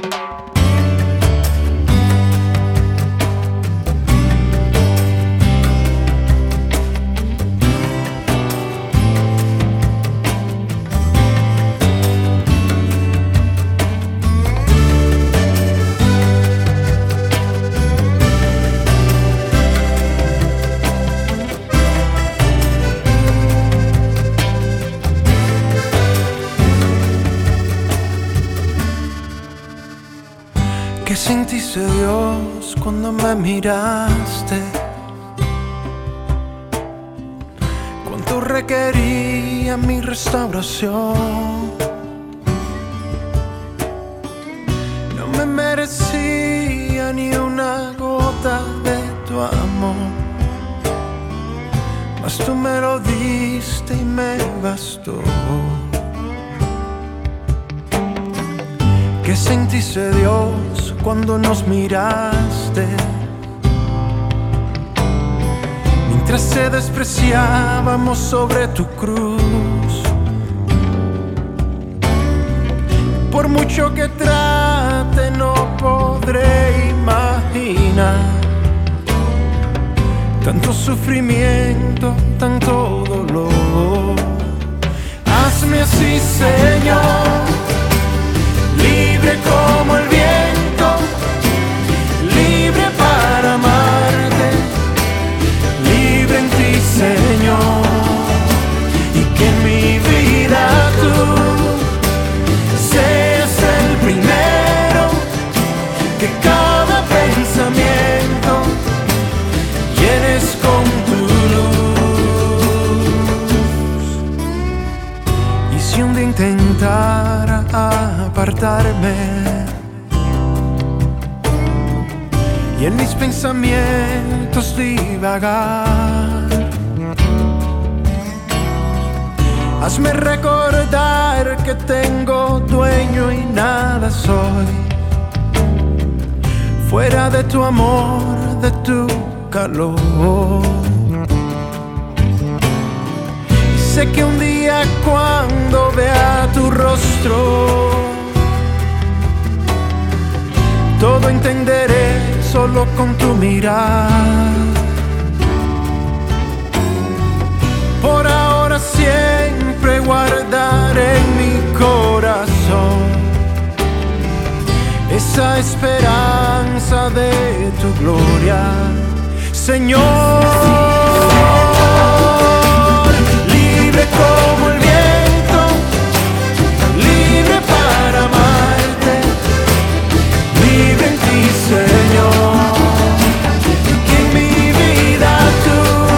¿Qué sentiste, Dios, cuando me miraste? ¿Cuánto requería mi restauración? No me merecía ni una gota de tu amor, mas tú me lo diste y me bastó. ¿Qué sentiste, Dios, cuando nos miraste? Mientras te despreciábamos sobre tu cruz. Por mucho que trate, no podré imaginar tanto sufrimiento, tanto dolor. Hazme así, Señor, libre como el viento, libre para amarte, libre en ti, Señor, y que en mi vida tú seas el primero, que cada pensamiento llenes con tu luz. Y si un día intentara apartarme y en mis pensamientos divagar, hazme recordar que tengo dueño y nada soy, fuera de tu amor, de tu calor. Y sé que un día cuando vea tu rostro, todo entenderé solo con tu mirar. Por ahora siempre guardaré en mi corazón esa esperanza de tu gloria, Señor. Libre como el viento, libre para amarte, libre en ti, Señor, que en mi vida tú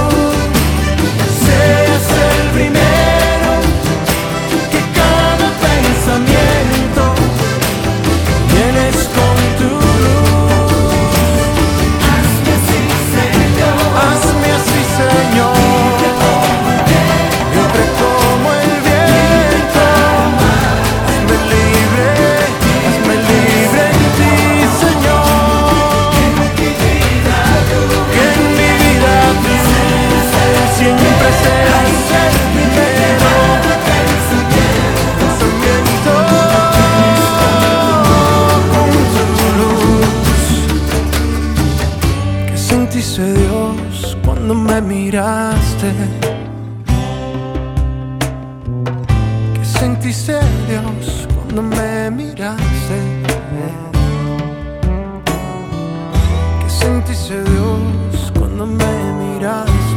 seas el primero, que cada pensamiento llenes con tu luz. Hazme así, Señor, hazme así, Señor, libre como el viento, hazme libre en ti, Señor, que en mi vida tú siempre seas el primero pensamiento con tu luz. ¿Qué sentiste, Dios, cuando me miraste? ¿Qué sentiste, Dios, cuando me miraste? ¿Qué sentiste, Dios, cuando me miraste?